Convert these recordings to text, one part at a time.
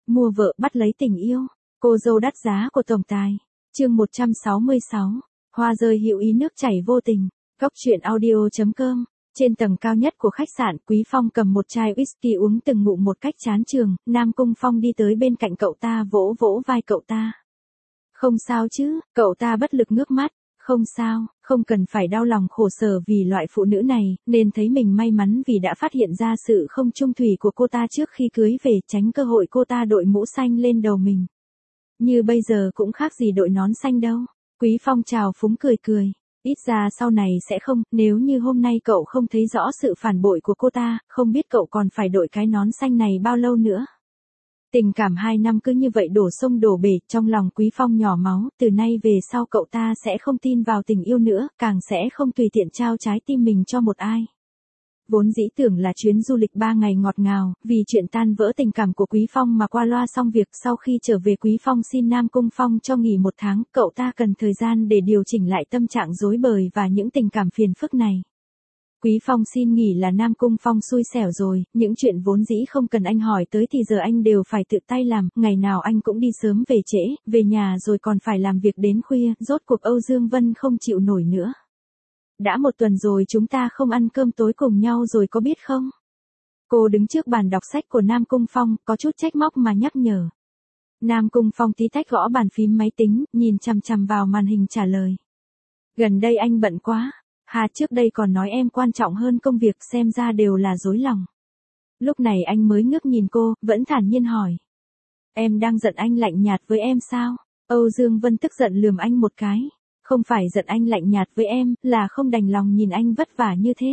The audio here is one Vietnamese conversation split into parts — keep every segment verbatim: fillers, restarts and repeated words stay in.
mua vợ bắt lấy tình yêu. Cô dâu đắt giá của tổng tài. Chương một trăm sáu mươi sáu. Hoa rơi hữu ý nước chảy vô tình. Góc truyện audio chấm com. Trên tầng cao nhất của khách sạn, Quý Phong cầm một chai whisky uống từng ngụm một cách chán chường. Nam Cung Phong đi tới bên cạnh cậu ta, vỗ vỗ vai cậu ta. Không sao chứ? Cậu ta bất lực ngước mắt. Không sao, không cần phải đau lòng khổ sở vì loại phụ nữ này, nên thấy mình may mắn vì đã phát hiện ra sự không trung thủy của cô ta trước khi cưới về, tránh cơ hội cô ta đội mũ xanh lên đầu mình. Như bây giờ cũng khác gì đội nón xanh đâu. Quý Phong chào phúng cười cười. Ít ra sau này sẽ không, nếu như hôm nay cậu không thấy rõ sự phản bội của cô ta, không biết cậu còn phải đội cái nón xanh này bao lâu nữa. Tình cảm hai năm cứ như vậy đổ sông đổ bể, trong lòng Quý Phong nhỏ máu, từ nay về sau cậu ta sẽ không tin vào tình yêu nữa, càng sẽ không tùy tiện trao trái tim mình cho một ai. Vốn dĩ tưởng là chuyến du lịch ba ngày ngọt ngào, vì chuyện tan vỡ tình cảm của Quý Phong mà qua loa xong việc. Sau khi trở về, Quý Phong xin Nam Cung Phong cho nghỉ một tháng, cậu ta cần thời gian để điều chỉnh lại tâm trạng rối bời và những tình cảm phiền phức này. Quý Phong xin nghỉ là Nam Cung Phong xui xẻo rồi, những chuyện vốn dĩ không cần anh hỏi tới thì giờ anh đều phải tự tay làm, ngày nào anh cũng đi sớm về trễ, về nhà rồi còn phải làm việc đến khuya, rốt cuộc Âu Dương Vân không chịu nổi nữa. Đã một tuần rồi chúng ta không ăn cơm tối cùng nhau rồi có biết không? Cô đứng trước bàn đọc sách của Nam Cung Phong, có chút trách móc mà nhắc nhở. Nam Cung Phong tí tách gõ bàn phím máy tính, nhìn chằm chằm vào màn hình trả lời. Gần đây anh bận quá. Hà, trước đây còn nói em quan trọng hơn công việc, xem ra đều là dối lòng. Lúc này anh mới ngước nhìn cô, vẫn thản nhiên hỏi. Em đang giận anh lạnh nhạt với em sao? Âu Dương Vân tức giận lườm anh một cái. Không phải giận anh lạnh nhạt với em, là không đành lòng nhìn anh vất vả như thế.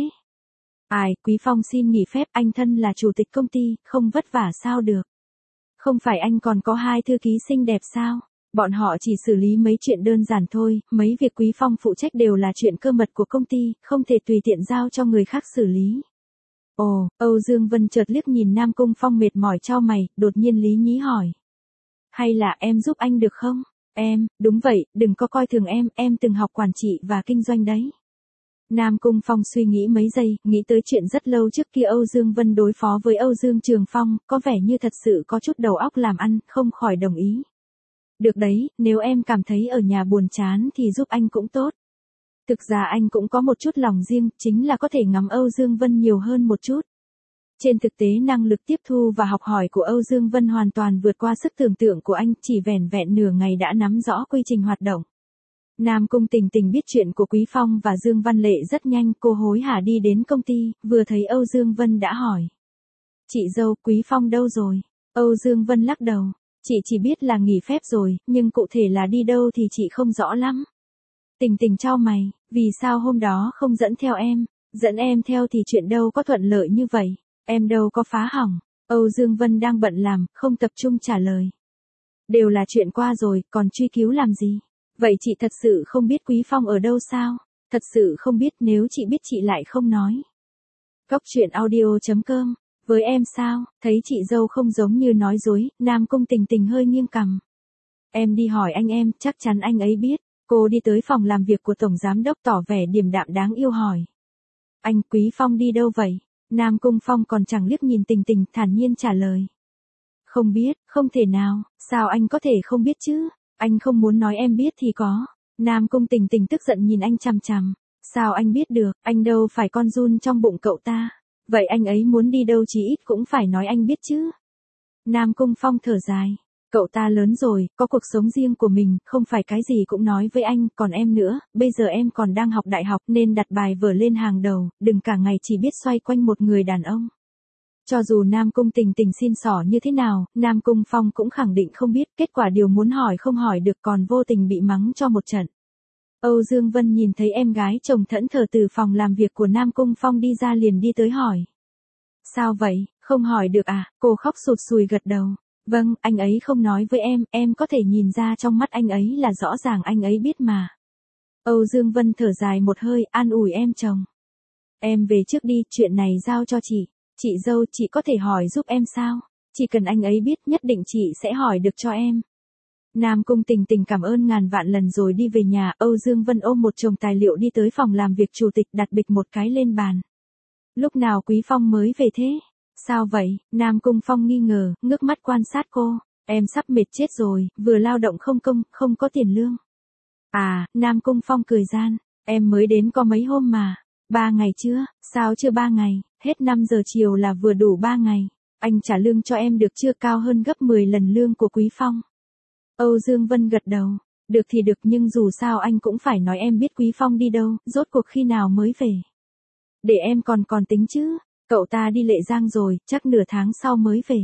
Ai, Quý Phong xin nghỉ phép, anh thân là chủ tịch công ty, không vất vả sao được. Không phải anh còn có hai thư ký xinh đẹp sao? Bọn họ chỉ xử lý mấy chuyện đơn giản thôi, mấy việc Quý Phong phụ trách đều là chuyện cơ mật của công ty, không thể tùy tiện giao cho người khác xử lý. Ồ, Âu Dương Vân chợt liếc nhìn Nam Cung Phong mệt mỏi chau mày, đột nhiên lý nhí hỏi. Hay là em giúp anh được không? Em, đúng vậy, đừng có coi thường em, em từng học quản trị và kinh doanh đấy. Nam Cung Phong suy nghĩ mấy giây, nghĩ tới chuyện rất lâu trước kia Âu Dương Vân đối phó với Âu Dương Trường Phong, có vẻ như thật sự có chút đầu óc làm ăn, không khỏi đồng ý. Được đấy, nếu em cảm thấy ở nhà buồn chán thì giúp anh cũng tốt. Thực ra anh cũng có một chút lòng riêng, chính là có thể ngắm Âu Dương Vân nhiều hơn một chút. Trên thực tế năng lực tiếp thu và học hỏi của Âu Dương Vân hoàn toàn vượt qua sức tưởng tượng của anh, chỉ vẻn vẹn nửa ngày đã nắm rõ quy trình hoạt động. Nam Cung Tình Tình biết chuyện của Quý Phong và Dương Văn Lệ rất nhanh, cô hối hả đi đến công ty, vừa thấy Âu Dương Vân đã hỏi. Chị dâu, Quý Phong đâu rồi? Âu Dương Vân lắc đầu. Chị chỉ biết là nghỉ phép rồi, nhưng cụ thể là đi đâu thì chị không rõ lắm. Tình Tình chau mày, vì sao hôm đó không dẫn theo em? Dẫn em theo thì chuyện đâu có thuận lợi như vậy, em đâu có phá hỏng. Âu Dương Vân đang bận làm, không tập trung trả lời. Đều là chuyện qua rồi, còn truy cứu làm gì? Vậy chị thật sự không biết Quý Phong ở đâu sao? Thật sự không biết, nếu chị biết chị lại không nói. Góc truyện audio chấm com. Với em sao? Thấy chị dâu không giống như nói dối, Nam Cung Tình Tình hơi nghiêng cằm. Em đi hỏi anh em, chắc chắn anh ấy biết. Cô đi tới phòng làm việc của Tổng Giám Đốc tỏ vẻ điềm đạm đáng yêu hỏi. Anh, Quý Phong đi đâu vậy? Nam Cung Phong còn chẳng liếc nhìn Tình Tình, thản nhiên trả lời. Không biết, không thể nào, sao anh có thể không biết chứ? Anh không muốn nói em biết thì có. Nam Cung Tình Tình tức giận nhìn anh chằm chằm. Sao anh biết được, anh đâu phải con giun trong bụng cậu ta. Vậy anh ấy muốn đi đâu chí ít cũng phải nói anh biết chứ. Nam Cung Phong thở dài. Cậu ta lớn rồi, có cuộc sống riêng của mình, không phải cái gì cũng nói với anh, còn em nữa, bây giờ em còn đang học đại học nên đặt bài vở lên hàng đầu, đừng cả ngày chỉ biết xoay quanh một người đàn ông. Cho dù Nam Cung Tình Tình xin xỏ như thế nào, Nam Cung Phong cũng khẳng định không biết, kết quả điều muốn hỏi không hỏi được, còn vô tình bị mắng cho một trận. Âu Dương Vân nhìn thấy em gái chồng thẫn thờ từ phòng làm việc của Nam Cung Phong đi ra liền đi tới hỏi. Sao vậy, không hỏi được à? Cô khóc sụt sùi gật đầu. Vâng, anh ấy không nói với em, em có thể nhìn ra trong mắt anh ấy là rõ ràng anh ấy biết mà. Âu Dương Vân thở dài một hơi, an ủi em chồng. Em về trước đi, chuyện này giao cho chị. Chị dâu, chị có thể hỏi giúp em sao? Chỉ cần anh ấy biết, nhất định chị sẽ hỏi được cho em. Nam Cung Tình Tình cảm ơn ngàn vạn lần rồi đi về nhà. Âu Dương Vân ôm một chồng tài liệu đi tới phòng làm việc chủ tịch, đặt bịch một cái lên bàn. Lúc nào Quý Phong mới về thế? Sao vậy? Nam Cung Phong nghi ngờ, ngước mắt quan sát cô. Em sắp mệt chết rồi, vừa lao động không công, không có tiền lương. À, Nam Cung Phong cười gian, em mới đến có mấy hôm mà. Ba ngày chưa, sao chưa ba ngày, hết năm giờ chiều là vừa đủ ba ngày. Anh trả lương cho em được chưa, cao hơn gấp mười lần lương của Quý Phong. Âu Dương Vân gật đầu, được thì được nhưng dù sao anh cũng phải nói em biết Quý Phong đi đâu, rốt cuộc khi nào mới về. Để em còn còn tính chứ, cậu ta đi Lệ Giang rồi, chắc nửa tháng sau mới về.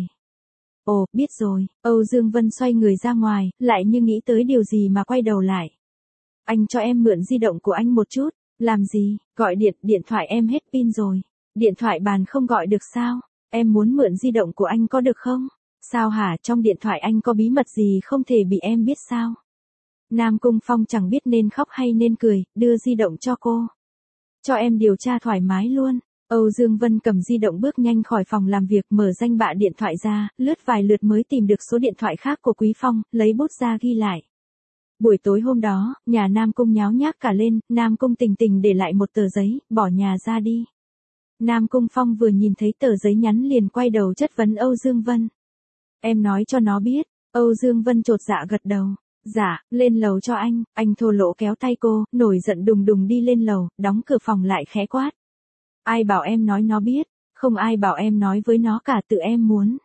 Ồ, biết rồi, Âu Dương Vân xoay người ra ngoài, lại như nghĩ tới điều gì mà quay đầu lại. Anh cho em mượn di động của anh một chút, làm gì, gọi điện, điện thoại em hết pin rồi. Điện thoại bàn không gọi được sao, em muốn mượn di động của anh có được không? Sao hả, trong điện thoại anh có bí mật gì không thể bị em biết sao? Nam Cung Phong chẳng biết nên khóc hay nên cười, đưa di động cho cô. Cho em điều tra thoải mái luôn. Âu Dương Vân cầm di động bước nhanh khỏi phòng làm việc, mở danh bạ điện thoại ra, lướt vài lượt mới tìm được số điện thoại khác của Quý Phong, lấy bút ra ghi lại. Buổi tối hôm đó, nhà Nam Cung nháo nhác cả lên, Nam Cung Tình Tình để lại một tờ giấy, bỏ nhà ra đi. Nam Cung Phong vừa nhìn thấy tờ giấy nhắn liền quay đầu chất vấn Âu Dương Vân. Em nói cho nó biết. Âu Dương Vân chột dạ gật đầu. Dạ, lên lầu cho anh. Anh thô lỗ kéo tay cô, nổi giận đùng đùng đi lên lầu, đóng cửa phòng lại khẽ quát. Ai bảo em nói nó biết, không ai bảo em nói với nó cả, tự em muốn.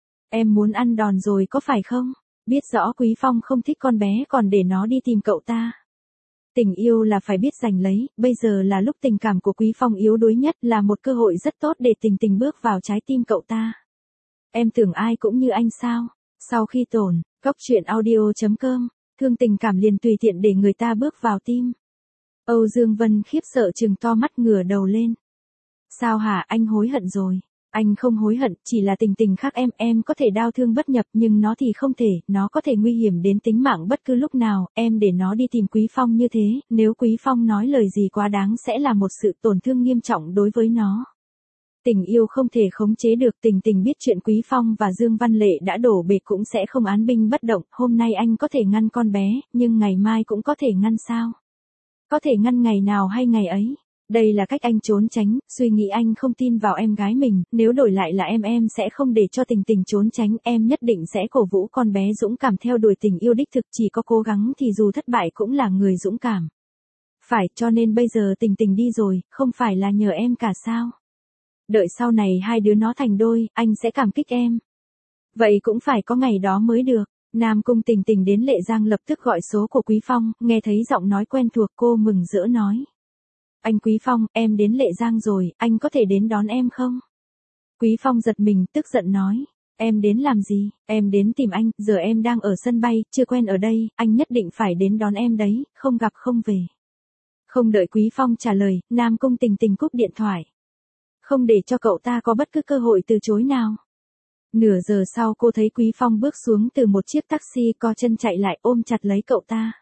Em muốn ăn đòn rồi có phải không? Biết rõ Quý Phong không thích con bé còn để nó đi tìm cậu ta. Tình yêu là phải biết giành lấy, bây giờ là lúc tình cảm của Quý Phong yếu đuối nhất, là một cơ hội rất tốt để Tình Tình bước vào trái tim cậu ta. Em tưởng ai cũng như anh sao? Sau khi tổn, cóc truyện audio chấm com, thương tình cảm liền tùy tiện để người ta bước vào tim. Âu Dương Vân khiếp sợ trừng to mắt, ngửa đầu lên. Sao hả, anh hối hận rồi? Anh không hối hận, chỉ là Tình Tình khác em, em có thể đau thương bất nhập nhưng nó thì không thể, nó có thể nguy hiểm đến tính mạng bất cứ lúc nào, em để nó đi tìm Quý Phong như thế, nếu Quý Phong nói lời gì quá đáng sẽ là một sự tổn thương nghiêm trọng đối với nó. Tình yêu không thể khống chế được, Tình Tình biết chuyện Quý Phong và Dương Văn Lệ đã đổ bể cũng sẽ không án binh bất động, hôm nay anh có thể ngăn con bé, nhưng ngày mai cũng có thể ngăn sao? Có thể ngăn ngày nào hay ngày ấy? Đây là cách anh trốn tránh, suy nghĩ anh không tin vào em gái mình, nếu đổi lại là em em sẽ không để cho Tình Tình trốn tránh, em nhất định sẽ cổ vũ con bé dũng cảm theo đuổi tình yêu đích thực, chỉ có cố gắng thì dù thất bại cũng là người dũng cảm. Phải, cho nên bây giờ Tình Tình đi rồi, không phải là nhờ em cả sao? Đợi sau này hai đứa nó thành đôi, anh sẽ cảm kích em. Vậy cũng phải có ngày đó mới được. Nam Cung Tình Tình đến Lệ Giang lập tức gọi số của Quý Phong, nghe thấy giọng nói quen thuộc cô mừng rỡ nói. Anh Quý Phong, em đến Lệ Giang rồi, anh có thể đến đón em không? Quý Phong giật mình, tức giận nói. Em đến làm gì? Em đến tìm anh, giờ em đang ở sân bay, chưa quen ở đây, anh nhất định phải đến đón em đấy, không gặp không về. Không đợi Quý Phong trả lời, Nam Cung Tình Tình cúp điện thoại. Không để cho cậu ta có bất cứ cơ hội từ chối nào. Nửa giờ sau cô thấy Quý Phong bước xuống từ một chiếc taxi, co chân chạy lại ôm chặt lấy cậu ta.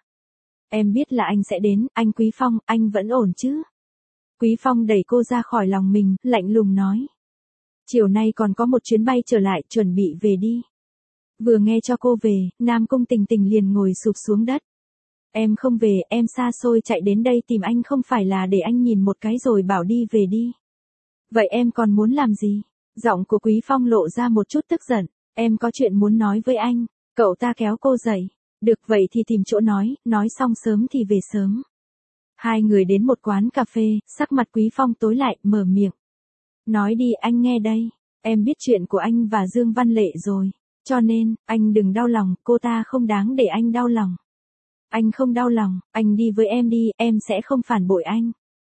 Em biết là anh sẽ đến, anh Quý Phong, anh vẫn ổn chứ? Quý Phong đẩy cô ra khỏi lòng mình, lạnh lùng nói. Chiều nay còn có một chuyến bay trở lại, chuẩn bị về đi. Vừa nghe cho cô về, Nam Cung Tình Tình liền ngồi sụp xuống đất. Em không về, em xa xôi chạy đến đây tìm anh không phải là để anh nhìn một cái rồi bảo đi về đi. Vậy em còn muốn làm gì? Giọng của Quý Phong lộ ra một chút tức giận. Em có chuyện muốn nói với anh. Cậu ta kéo cô dậy. Được vậy thì tìm chỗ nói, nói xong sớm thì về sớm. Hai người đến một quán cà phê, sắc mặt Quý Phong tối lại, mở miệng. Nói đi, anh nghe đây. Em biết chuyện của anh và Dương Văn Lệ rồi. Cho nên, anh đừng đau lòng, cô ta không đáng để anh đau lòng. Anh không đau lòng, anh đi với em đi, em sẽ không phản bội anh.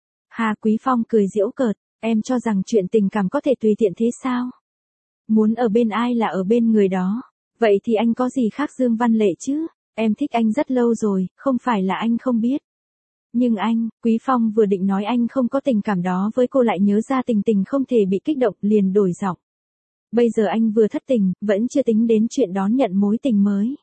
Hà Quý Phong cười giễu cợt. Em cho rằng chuyện tình cảm có thể tùy tiện thế sao? Muốn ở bên ai là ở bên người đó. Vậy thì anh có gì khác Dương Văn Lệ chứ? Em thích anh rất lâu rồi, không phải là anh không biết. Nhưng anh, Quý Phong vừa định nói anh không có tình cảm đó với cô lại nhớ ra Tình Tình không thể bị kích động, liền đổi giọng. Bây giờ anh vừa thất tình, vẫn chưa tính đến chuyện đón nhận mối tình mới.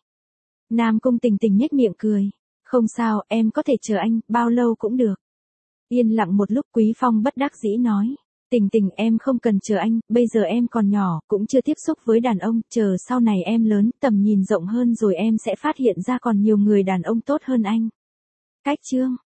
Nam Cung Tình Tình nhếch miệng cười. Không sao, em có thể chờ anh, bao lâu cũng được. Yên lặng một lúc Quý Phong bất đắc dĩ nói. Tình Tình em không cần chờ anh, bây giờ em còn nhỏ, cũng chưa tiếp xúc với đàn ông, chờ sau này em lớn, tầm nhìn rộng hơn rồi em sẽ phát hiện ra còn nhiều người đàn ông tốt hơn anh. Cách chương